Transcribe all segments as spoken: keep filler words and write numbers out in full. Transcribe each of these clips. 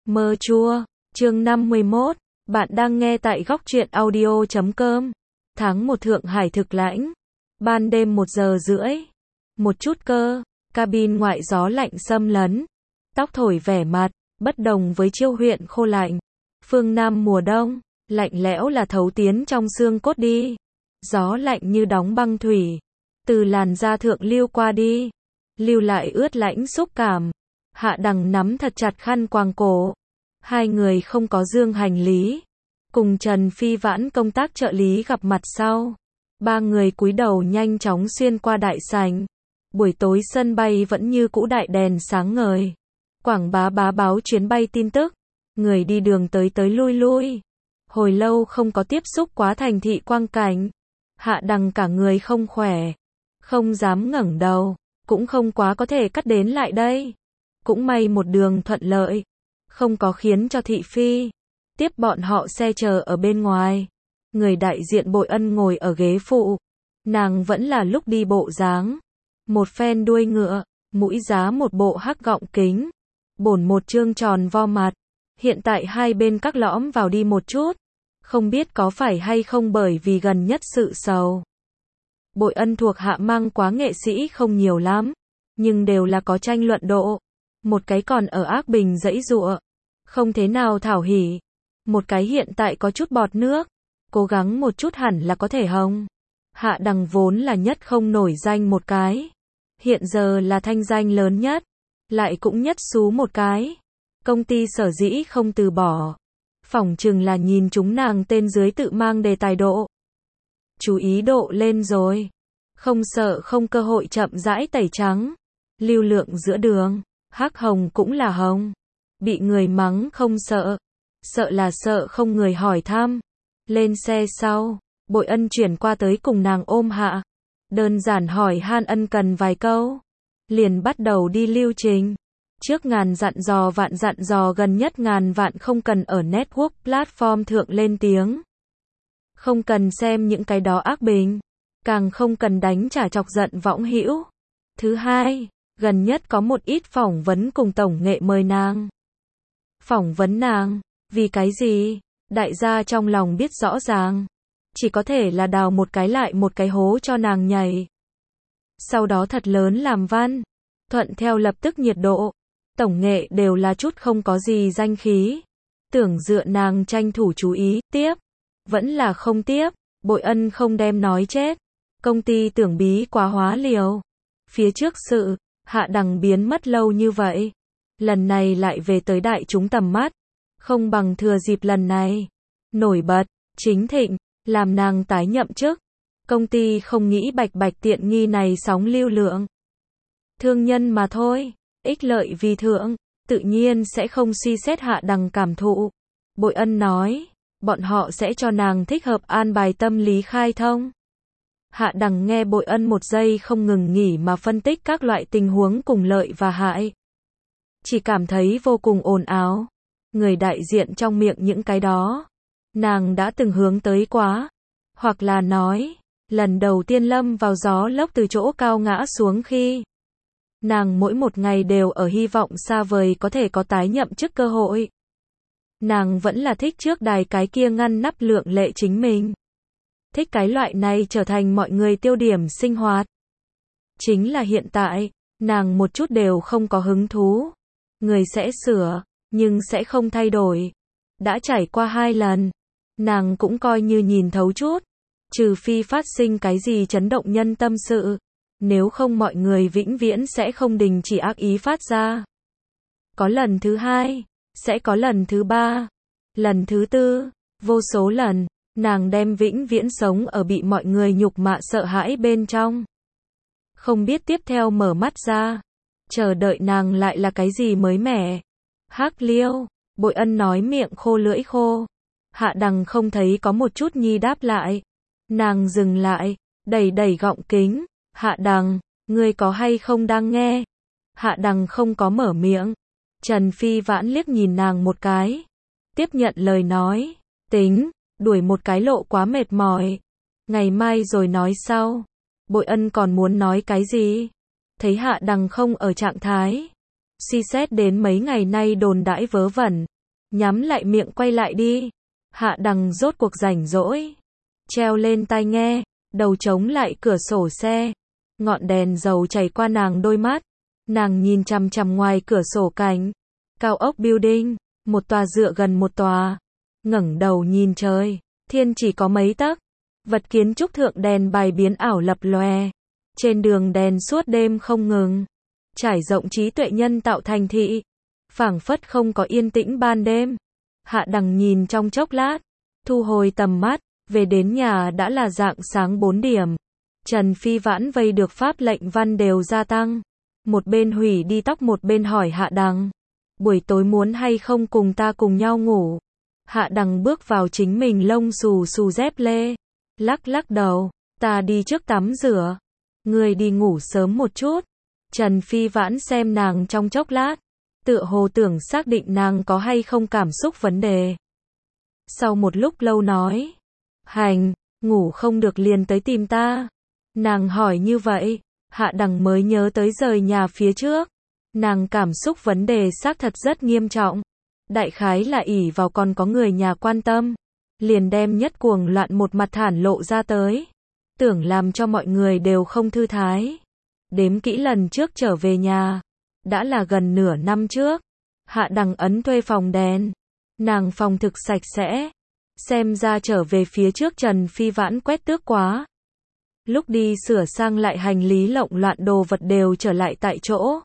Mơ chua, chương năm mươi mốt, bạn đang nghe tại góc truyện audio chấm com. Tháng một Thượng Hải thực lãnh, ban đêm một giờ rưỡi, một chút cơ, cabin ngoại gió lạnh xâm lấn, tóc thổi vẻ mặt, bất đồng với Chiêu huyện khô lạnh. Phương Nam mùa đông, lạnh lẽo là thấu tiến trong xương cốt đi, gió lạnh như đóng băng thủy, từ làn da thượng lưu qua đi, lưu lại ướt lạnh xúc cảm. Hạ Đằng nắm thật chặt khăn quàng cổ. Hai người không có dương hành lý. Cùng Trần Phi Vãn công tác trợ lý gặp mặt sau. Ba người cúi đầu nhanh chóng xuyên qua đại sảnh. Buổi tối sân bay vẫn như cũ đại đèn sáng ngời. Quảng bá bá báo chuyến bay tin tức. Người đi đường tới tới lui lui. Hồi lâu không có tiếp xúc quá thành thị quang cảnh. Hạ Đằng cả người không khỏe. Không dám ngẩng đầu. Cũng không quá có thể cắt đến lại đây. Cũng may một đường thuận lợi, không có khiến cho thị phi tiếp bọn họ xe chờ ở bên ngoài. Người đại diện Bội Ân ngồi ở ghế phụ, nàng vẫn là lúc đi bộ dáng, một phen đuôi ngựa, mũi giá một bộ hắc gọng kính, bổn một trương tròn vo mặt. Hiện tại hai bên các lõm vào đi một chút, không biết có phải hay không bởi vì gần nhất sự sầu. Bội Ân thuộc hạ mang quá nghệ sĩ không nhiều lắm, nhưng đều là có tranh luận độ. Một cái còn ở Ác Bình giãy giụa, không thế nào thảo hỉ. Một cái hiện tại có chút bọt nước, cố gắng một chút hẳn là có thể hồng. Hạ Đằng vốn là nhất không nổi danh một cái, hiện giờ là thanh danh lớn nhất, lại cũng nhất xú một cái. Công ty sở dĩ không từ bỏ, phỏng chừng là nhìn chúng nàng tên dưới tự mang đề tài độ. Chú ý độ lên rồi, không sợ không cơ hội chậm rãi tẩy trắng. Lưu lượng giữa đường, hắc hồng cũng là hồng. Bị người mắng không sợ, sợ là sợ không người hỏi thăm. Lên xe sau, Bội Ân chuyển qua tới cùng nàng ôm hạ. Đơn giản hỏi han ân cần vài câu, liền bắt đầu đi lưu trình. Trước ngàn dặn dò vạn dặn dò gần nhất ngàn vạn không cần ở network platform thượng lên tiếng. Không cần xem những cái đó ác bình, càng không cần đánh trả chọc giận võng hữu. Thứ hai, gần nhất có một ít phỏng vấn cùng tổng nghệ mời nàng. Phỏng vấn nàng, vì cái gì? Đại gia trong lòng biết rõ ràng. Chỉ có thể là đào một cái lại một cái hố cho nàng nhảy. Sau đó thật lớn làm văn. Thuận theo lập tức nhiệt độ. Tổng nghệ đều là chút không có gì danh khí. Tưởng dựa nàng tranh thủ chú ý, tiếp. Vẫn là không tiếp. Bội Ân không đem nói chết. Công ty tưởng bí quá hóa liều. Phía trước sự, Hạ Đằng biến mất lâu như vậy. Lần này lại về tới đại chúng tầm mắt. Không bằng thừa dịp lần này. Nổi bật, chính thịnh, làm nàng tái nhậm chức. Công ty không nghĩ bạch bạch tiện nghi này sóng lưu lượng. Thương nhân mà thôi, ích lợi vì thượng, tự nhiên sẽ không suy xét Hạ Đằng cảm thụ. Bội Ân nói, bọn họ sẽ cho nàng thích hợp an bài tâm lý khai thông. Hạ Đằng nghe Bội Ân một giây không ngừng nghỉ mà phân tích các loại tình huống cùng lợi và hại. Chỉ cảm thấy vô cùng ồn ào. Người đại diện trong miệng những cái đó, nàng đã từng hướng tới quá. Hoặc là nói, lần đầu tiên lâm vào gió lốc từ chỗ cao ngã xuống khi. Nàng mỗi một ngày đều ở hy vọng xa vời có thể có tái nhậm chức cơ hội. Nàng vẫn là thích trước đài cái kia ngăn nắp lượng lệ chính mình. Thích cái loại này trở thành mọi người tiêu điểm sinh hoạt. Chính là hiện tại, nàng một chút đều không có hứng thú. Người sẽ sửa, nhưng sẽ không thay đổi. Đã trải qua hai lần, nàng cũng coi như nhìn thấu chút. Trừ phi phát sinh cái gì chấn động nhân tâm sự. Nếu không mọi người vĩnh viễn sẽ không đình chỉ ác ý phát ra. Có lần thứ hai, sẽ có lần thứ ba, lần thứ tư, vô số lần. Nàng đem vĩnh viễn sống ở bị mọi người nhục mạ sợ hãi bên trong. Không biết tiếp theo mở mắt ra, chờ đợi nàng lại là cái gì mới mẻ. Hắc liêu, Bội Ân nói miệng khô lưỡi khô. Hạ Đằng không thấy có một chút nhi đáp lại. Nàng dừng lại, đẩy đẩy gọng kính. Hạ Đằng, ngươi có hay không đang nghe? Hạ Đằng không có mở miệng. Trần Phi Vãn liếc nhìn nàng một cái. Tiếp nhận lời nói. Tính. Đuổi một cái lộ quá mệt mỏi. Ngày mai rồi nói sau. Bội Ân còn muốn nói cái gì? Thấy Hạ Đằng không ở trạng thái. Suy xét đến mấy ngày nay đồn đãi vớ vẩn. nhắm lại miệng quay lại đi. Hạ Đằng rốt cuộc rảnh rỗi, treo lên tai nghe, đầu chống lại cửa sổ xe. Ngọn đèn dầu chảy qua nàng đôi mắt. Nàng nhìn chằm chằm ngoài cửa sổ cảnh. Cao ốc building, một tòa dựa gần một tòa. Ngẩng đầu nhìn trời, thiên chỉ có mấy tấc. Vật kiến trúc thượng đèn bài biến ảo lập lòe. Trên đường đèn suốt đêm không ngừng. Trải rộng trí tuệ nhân tạo thành thị. Phảng phất không có yên tĩnh ban đêm. Hạ Đằng nhìn trong chốc lát, thu hồi tầm mắt, về đến nhà đã là rạng sáng bốn điểm. Trần Phi Vãn vây được pháp lệnh văn đều gia tăng. Một bên hủy đi tóc một bên hỏi Hạ Đằng. Buổi tối muốn hay không cùng ta cùng nhau ngủ? Hạ Đằng bước vào chính mình lông xù xù dép lê. Lắc lắc đầu, ta đi trước tắm rửa. Ngươi đi ngủ sớm một chút. Trần Phi Vãn xem nàng trong chốc lát. Tựa hồ tưởng xác định nàng có hay không cảm xúc vấn đề. Sau một lúc lâu nói. Hành, ngủ không được liền tới tìm ta. Nàng hỏi như vậy, Hạ Đằng mới nhớ tới rời nhà phía trước. Nàng cảm xúc vấn đề xác thật rất nghiêm trọng. Đại khái là ỷ vào còn có người nhà quan tâm. Liền đem nhất cuồng loạn một mặt thản lộ ra tới. Tưởng làm cho mọi người đều không thư thái. Đếm kỹ lần trước trở về nhà. Đã là gần nửa năm trước. Hạ Đằng ấn thuê phòng đèn. Nàng phòng thực sạch sẽ. Xem ra trở về phía trước Trần Phi Vãn quét tước quá. Lúc đi sửa sang lại hành lý lộn loạn đồ vật đều trở lại tại chỗ.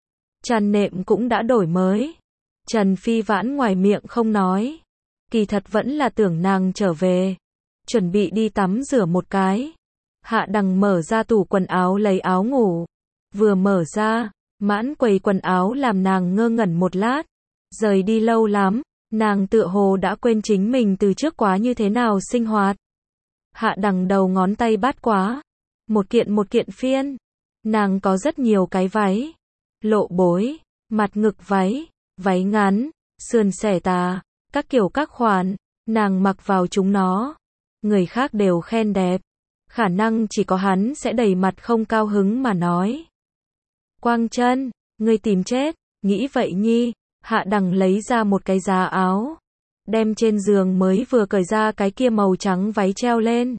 Chăn nệm cũng đã đổi mới. Trần Phi Vãn ngoài miệng không nói. Kỳ thật vẫn là tưởng nàng trở về. Chuẩn bị đi tắm rửa một cái. Hạ Đằng mở ra tủ quần áo lấy áo ngủ. Vừa mở ra, mãn quầy quần áo làm nàng ngơ ngẩn một lát. Rời đi lâu lắm, nàng tựa hồ đã quên chính mình từ trước quá như thế nào sinh hoạt. Hạ Đằng đầu ngón tay bát quá. Một kiện một kiện phiên. Nàng có rất nhiều cái váy. Lộ bối, mặt ngực váy, váy ngắn, sườn xẻ tà, các kiểu các khoản. Nàng mặc vào chúng nó. Người khác đều khen đẹp. Khả năng chỉ có hắn sẽ đầy mặt không cao hứng mà nói. Quang Chân, ngươi tìm chết, nghĩ vậy nhi. Hạ Đằng lấy ra một cái giá áo. Đem trên giường mới vừa cởi ra cái kia màu trắng váy treo lên.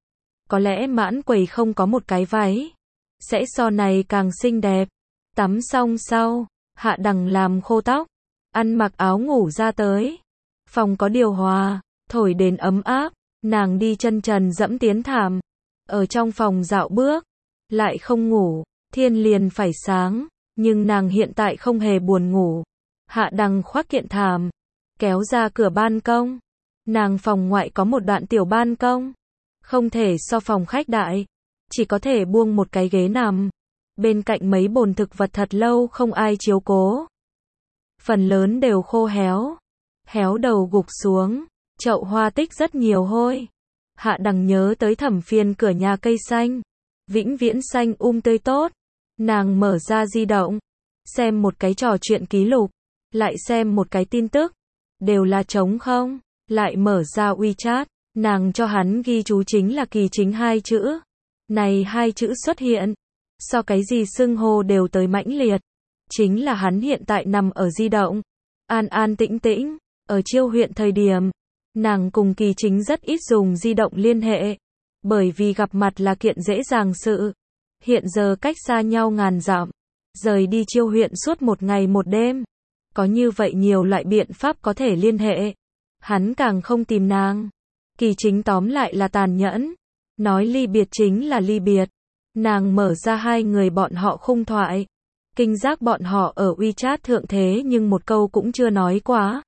Có lẽ mãn quầy không có một cái váy. Sẽ so này càng xinh đẹp. Tắm xong sau, Hạ Đằng làm khô tóc. Ăn mặc áo ngủ ra tới. Phòng có điều hòa, thổi đến ấm áp. Nàng đi chân trần dẫm tiến thảm. Ở trong phòng dạo bước. Lại không ngủ, thiên liền phải sáng. Nhưng nàng hiện tại không hề buồn ngủ. Hạ Đằng khoác kiện thảm. Kéo ra cửa ban công. Nàng phòng ngoại có một đoạn tiểu ban công. Không thể so phòng khách đại. Chỉ có thể buông một cái ghế nằm. Bên cạnh mấy bồn thực vật thật lâu không ai chiếu cố. Phần lớn đều khô héo. Héo đầu gục xuống. Chậu hoa tích rất nhiều hôi. Hạ Đằng nhớ tới Thẩm Phiên cửa nhà cây xanh. Vĩnh viễn xanh um tươi tốt. Nàng mở ra di động. Xem một cái trò chuyện ký lục. Lại xem một cái tin tức. Đều là trống không. Lại mở ra WeChat. Nàng cho hắn ghi chú chính là Kỳ Chính hai chữ. Này hai chữ xuất hiện. So cái gì xưng hô đều tới mãnh liệt. Chính là hắn hiện tại nằm ở di động. An an tĩnh tĩnh. Ở Chiêu huyện thời điểm. Nàng cùng Kỳ Chính rất ít dùng di động liên hệ. Bởi vì gặp mặt là kiện dễ dàng sự. Hiện giờ cách xa nhau ngàn dặm. Rời đi Chiêu huyện suốt một ngày một đêm. Có như vậy nhiều loại biện pháp có thể liên hệ. Hắn càng không tìm nàng. Kỳ Chính tóm lại là tàn nhẫn. Nói ly biệt chính là ly biệt. Nàng mở ra hai người bọn họ khung thoại. Kinh giác bọn họ ở WeChat thượng thế nhưng một câu cũng chưa nói quá.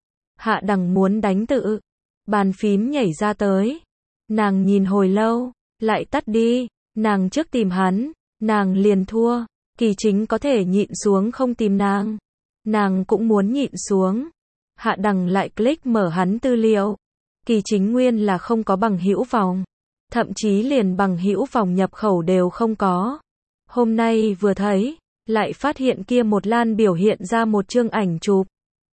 Hạ Đằng muốn đánh tự. Bàn phím nhảy ra tới. Nàng nhìn hồi lâu. Lại tắt đi. Nàng trước tìm hắn. Nàng liền thua. Kỳ Chính có thể nhịn xuống không tìm nàng. Nàng cũng muốn nhịn xuống. Hạ Đằng lại click mở hắn tư liệu. Kỳ Chính nguyên là không có bằng hữu vòng. Thậm chí liền bằng hữu vòng nhập khẩu đều không có. Hôm nay vừa thấy, lại phát hiện kia một lan biểu hiện ra một chương ảnh chụp.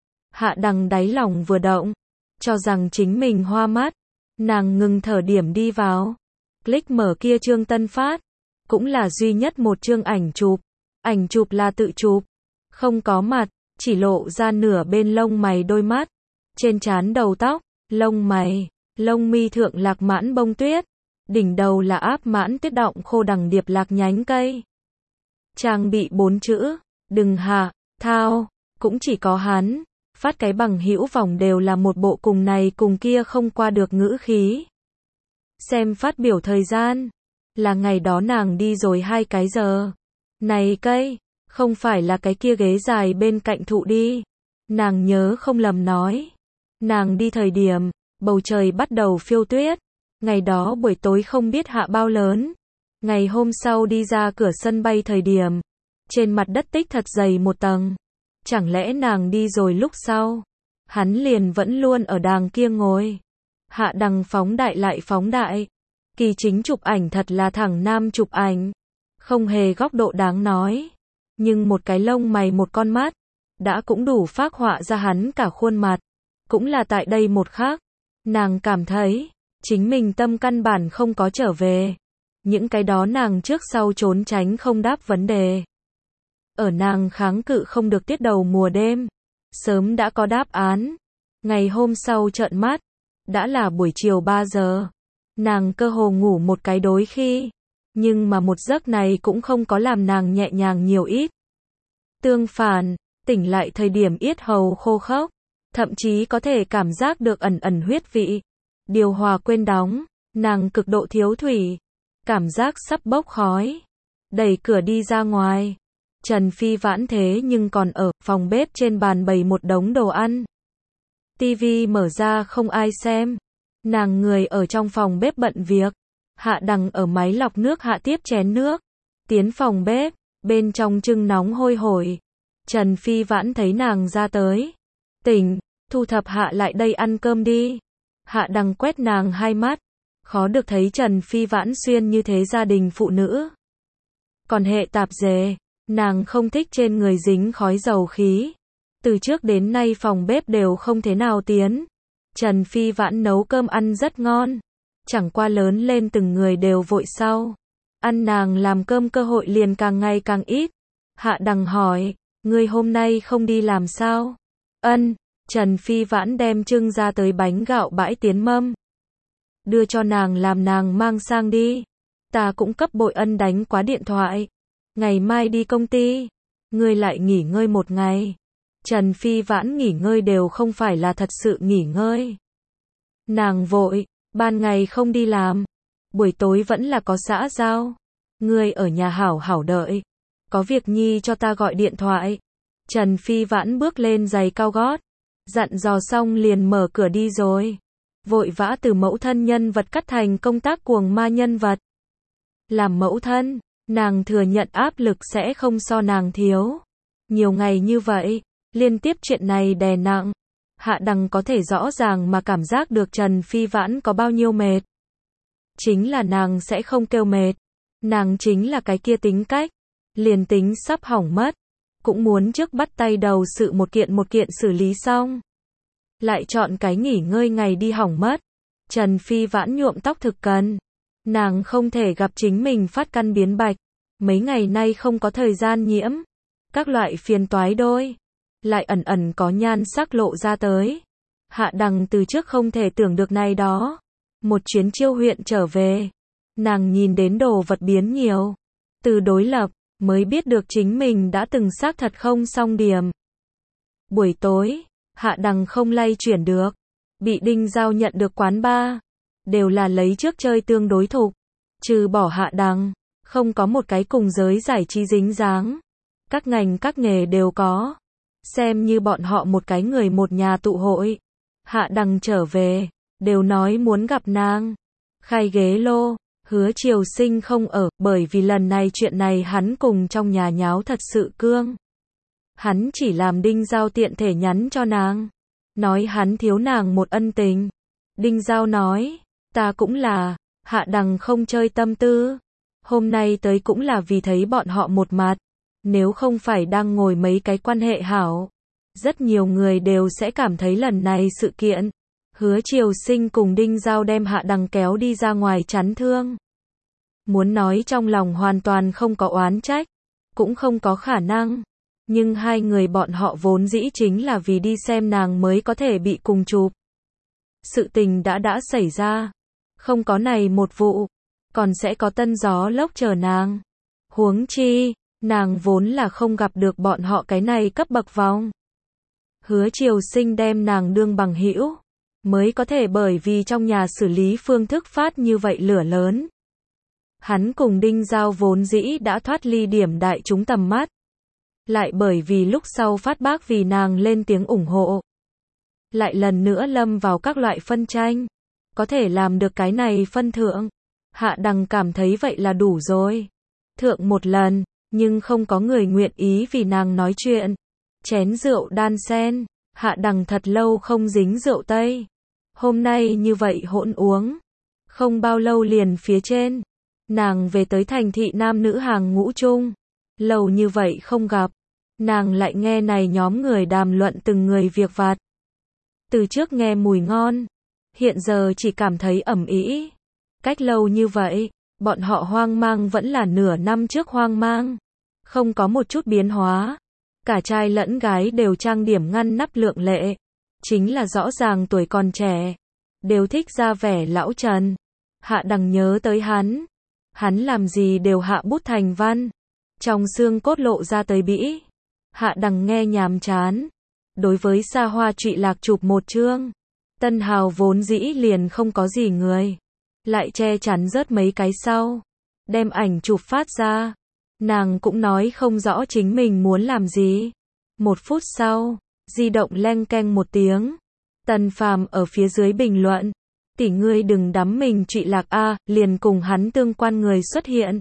Hạ Đằng đáy lòng vừa động, cho rằng chính mình hoa mắt. Nàng ngừng thở điểm đi vào. Click mở kia chương tân phát. Cũng là duy nhất một chương ảnh chụp. Ảnh chụp là tự chụp. Không có mặt, chỉ lộ ra nửa bên lông mày đôi mắt. trên trán đầu tóc, lông mày, lông mi thượng lạc mãn bông tuyết, đỉnh đầu là áp mãn tuyết đọng khô đằng điệp lạc nhánh cây. Trang bị bốn chữ, đừng hạ, thao, cũng chỉ có hắn, phát cái bằng hữu vòng đều là một bộ cùng này cùng kia không qua được ngữ khí. Xem phát biểu thời gian, là ngày đó nàng đi rồi hai cái giờ. Này cây, không phải là cái kia ghế dài bên cạnh thụ đi. Nàng nhớ không lầm nói. Nàng đi thời điểm, bầu trời bắt đầu phiêu tuyết. Ngày đó buổi tối không biết hạ bao lớn. Ngày hôm sau đi ra cửa sân bay thời điểm, trên mặt đất tích thật dày một tầng. Chẳng lẽ nàng đi rồi lúc sau, hắn liền vẫn luôn ở đàng kia ngồi. Hạ đằng phóng đại lại phóng đại. Kỳ chính chụp ảnh thật là thẳng nam chụp ảnh. Không hề góc độ đáng nói. Nhưng một cái lông mày một con mắt, đã cũng đủ phác họa ra hắn cả khuôn mặt. Cũng là tại đây một khắc, nàng cảm thấy, chính mình tâm căn bản không có trở về. Những cái đó nàng trước sau trốn tránh không đáp vấn đề. Ở nàng kháng cự không được tiết đầu mùa đêm, sớm đã có đáp án. Ngày hôm sau trợn mắt, đã là buổi chiều ba giờ. Nàng cơ hồ ngủ một cái đối khi, nhưng mà một giấc này cũng không có làm nàng nhẹ nhàng nhiều ít. Tương phản, tỉnh lại thời điểm yết hầu khô khốc, thậm chí có thể cảm giác được ẩn ẩn huyết vị. Điều hòa quên đóng, nàng cực độ thiếu thủy, cảm giác sắp bốc khói. Đẩy cửa đi ra ngoài, Trần Phi Vãn thế nhưng còn ở phòng bếp trên bàn bày một đống đồ ăn. Tivi mở ra không ai xem. Nàng người ở trong phòng bếp bận việc. Hạ đằng ở máy lọc nước hạ tiếp chén nước. Tiến phòng bếp, bên trong trưng nóng hôi hổi. Trần Phi Vãn thấy nàng ra tới. Tỉnh, thu thập hạ lại đây ăn cơm đi. Hạ đằng quét nàng hai mắt. Khó được thấy Trần Phi Vãn xuyên như thế gia đình phụ nữ. Còn hệ tạp dề, nàng không thích trên người dính khói dầu khí. Từ trước đến nay phòng bếp đều không thế nào tiến. Trần Phi Vãn nấu cơm ăn rất ngon. Chẳng qua lớn lên từng người đều vội sau. Ăn nàng làm cơm cơ hội liền càng ngày càng ít. Hạ đằng hỏi, ngươi hôm nay không đi làm sao? Ân, Trần Phi Vãn đem trưng ra tới bánh gạo bãi tiến mâm. Đưa cho nàng làm nàng mang sang đi. Ta cũng cấp bội ân đánh quá điện thoại. Ngày mai đi công ty. Ngươi lại nghỉ ngơi một ngày. Trần Phi Vãn nghỉ ngơi đều không phải là thật sự nghỉ ngơi. Nàng vội, ban ngày không đi làm. Buổi tối vẫn là có xã giao. Ngươi ở nhà hảo hảo đợi. Có việc nhi cho ta gọi điện thoại. Trần Phi Vãn bước lên giày cao gót. Dặn dò xong liền mở cửa đi rồi. Vội vã từ mẫu thân nhân vật cắt thành công tác cuồng ma nhân vật. Làm mẫu thân, nàng thừa nhận áp lực sẽ không so nàng thiếu. Nhiều ngày như vậy, liên tiếp chuyện này đè nặng. Hạ đằng có thể rõ ràng mà cảm giác được Trần Phi Vãn có bao nhiêu mệt. Chính là nàng sẽ không kêu mệt. Nàng chính là cái kia tính cách. Liền tính sắp hỏng mất. Cũng muốn trước bắt tay đầu sự một kiện một kiện xử lý xong. Lại chọn cái nghỉ ngơi ngày đi hỏng mất. Trần Phi Vãn nhuộm tóc thực cần. Nàng không thể gặp chính mình phát căn biến bạch. Mấy ngày nay không có thời gian nhiễm. Các loại phiền toái đôi. Lại ẩn ẩn có nhan sắc lộ ra tới. Hạ đằng từ trước không thể tưởng được này đó. Một chuyến chiêu huyện trở về. Nàng nhìn đến đồ vật biến nhiều. Từ đối lập, mới biết được chính mình đã từng xác thật không song điểm. Buổi tối, hạ đằng không lay chuyển được. Bị Đinh Giao nhận được quán bar. Đều là lấy trước chơi tương đối thục. Trừ bỏ hạ đằng, không có một cái cùng giới giải trí dính dáng. Các ngành các nghề đều có. Xem như bọn họ một cái người một nhà tụ hội. Hạ đằng trở về, đều nói muốn gặp nàng. Khai ghế lô, Hứa Triều Sinh không ở, bởi vì lần này chuyện này hắn cùng trong nhà nháo thật sự cương. Hắn chỉ làm Đinh Giao tiện thể nhắn cho nàng. Nói hắn thiếu nàng một ân tình. Đinh Giao nói, ta cũng là, hạ đằng không chơi tâm tư. Hôm nay tới cũng là vì thấy bọn họ một mặt. Nếu không phải đang ngồi mấy cái quan hệ hảo. Rất nhiều người đều sẽ cảm thấy lần này sự kiện. Hứa Triều Sinh cùng Đinh Giao đem hạ đằng kéo đi ra ngoài chắn thương. Muốn nói trong lòng hoàn toàn không có oán trách. Cũng không có khả năng. Nhưng hai người bọn họ vốn dĩ chính là vì đi xem nàng mới có thể bị cùng chụp. Sự tình đã đã xảy ra. Không có này một vụ, còn sẽ có tân gió lốc chờ nàng. Huống chi, nàng vốn là không gặp được bọn họ cái này cấp bậc vong. Hứa Triều Sinh đem nàng đương bằng hữu, mới có thể bởi vì trong nhà xử lý phương thức phát như vậy lửa lớn. Hắn cùng Đinh Giao vốn dĩ đã thoát ly điểm đại chúng tầm mắt. Lại bởi vì lúc sau phát bác vì nàng lên tiếng ủng hộ. Lại lần nữa lâm vào các loại phân tranh. Có thể làm được cái này phân thượng. Hạ Đằng cảm thấy vậy là đủ rồi. Thượng một lần, nhưng không có người nguyện ý vì nàng nói chuyện. Chén rượu đan sen, Hạ Đằng thật lâu không dính rượu tây. Hôm nay như vậy hỗn uống. Không bao lâu liền phía trên. Nàng về tới thành thị nam nữ hàng ngũ chung. Lâu như vậy không gặp. Nàng lại nghe này nhóm người đàm luận từng người việc vặt. Từ trước nghe mùi ngon. Hiện giờ chỉ cảm thấy ẩm ĩ. Cách lâu như vậy, bọn họ hoang mang vẫn là nửa năm trước hoang mang. Không có một chút biến hóa. Cả trai lẫn gái đều trang điểm ngăn nắp lượng lệ. Chính là rõ ràng tuổi còn trẻ. Đều thích ra vẻ lão trần. Hạ Đằng nhớ tới hắn. Hắn làm gì đều hạ bút thành văn. Trong xương cốt lộ ra tới bĩ. Hạ Đằng nghe nhàm chán. Đối với xa hoa trụy lạc chụp một chương. Tân hào vốn dĩ liền không có gì người. Lại che chắn rớt mấy cái sau. Đem ảnh chụp phát ra. Nàng cũng nói không rõ chính mình muốn làm gì. Một phút sau, di động leng keng một tiếng. Tần Phàm ở phía dưới bình luận. Tỷ ngươi đừng đắm mình trụy lạc a, liền cùng hắn tương quan người xuất hiện.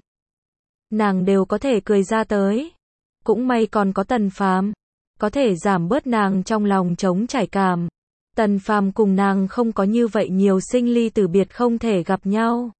Nàng đều có thể cười ra tới. Cũng may còn có Tần Phàm, có thể giảm bớt nàng trong lòng trống trải cảm. Tần Phàm cùng nàng không có như vậy nhiều sinh ly tử biệt không thể gặp nhau.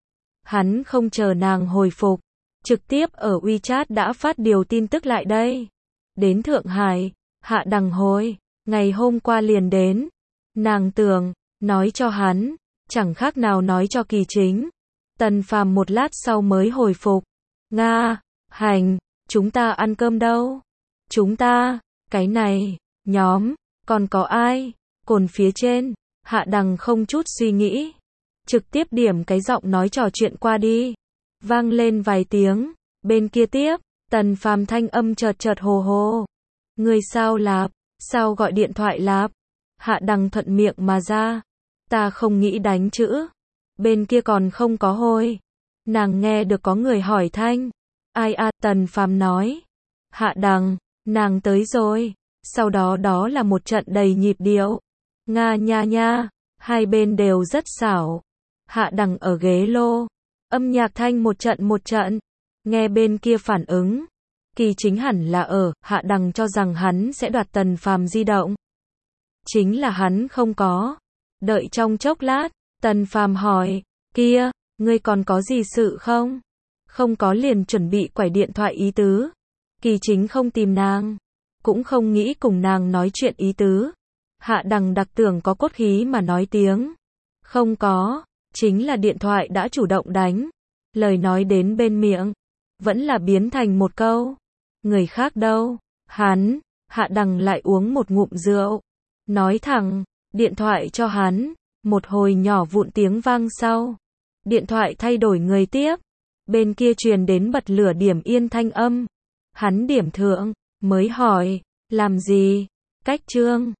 Hắn không chờ nàng hồi phục, trực tiếp ở WeChat đã phát điều tin tức lại đây. Đến Thượng Hải, Hạ Đằng hồi, ngày hôm qua liền đến. Nàng tưởng, nói cho hắn, chẳng khác nào nói cho Kỳ Chính. Tần Phàm một lát sau mới hồi phục. Nga, hành, chúng ta ăn cơm đâu? Chúng ta, cái này, nhóm, còn có ai? Cồn phía trên, Hạ Đằng không chút suy nghĩ. Trực tiếp điểm cái giọng nói trò chuyện qua đi. Vang lên vài tiếng, bên kia tiếp, Tần Phàm thanh âm chợt chợt hồ hồ. Người sao lạp, sao gọi điện thoại lạp? Hạ Đằng thuận miệng mà ra. Ta không nghĩ đánh chữ. Bên kia còn không có hồi. Nàng nghe được có người hỏi thanh. Ai à, Tần Phàm nói. Hạ Đằng, nàng tới rồi. Sau đó đó là một trận đầy nhịp điệu. Nga nha nha, hai bên đều rất xảo. Hạ Đằng ở ghế lô. Âm nhạc thanh một trận một trận. Nghe bên kia phản ứng. Kỳ Chính hẳn là ở, Hạ Đằng cho rằng hắn sẽ đoạt Tần Phàm di động. Chính là hắn không có. Đợi trong chốc lát, Tần Phàm hỏi, kia, ngươi còn có gì sự không? Không có liền chuẩn bị quải điện thoại ý tứ. Kỳ Chính không tìm nàng, cũng không nghĩ cùng nàng nói chuyện ý tứ. Hạ Đằng đặc tưởng có cốt khí mà nói tiếng. Không có, chính là điện thoại đã chủ động đánh. Lời nói đến bên miệng, vẫn là biến thành một câu. Người khác đâu? Hắn, Hạ Đằng lại uống một ngụm rượu. Nói thẳng, điện thoại cho hắn. Một hồi nhỏ vụn tiếng vang sau. Điện thoại thay đổi người tiếp. Bên kia truyền đến bật lửa điểm yên thanh âm. Hắn điểm thượng, mới hỏi, làm gì? Cách chương.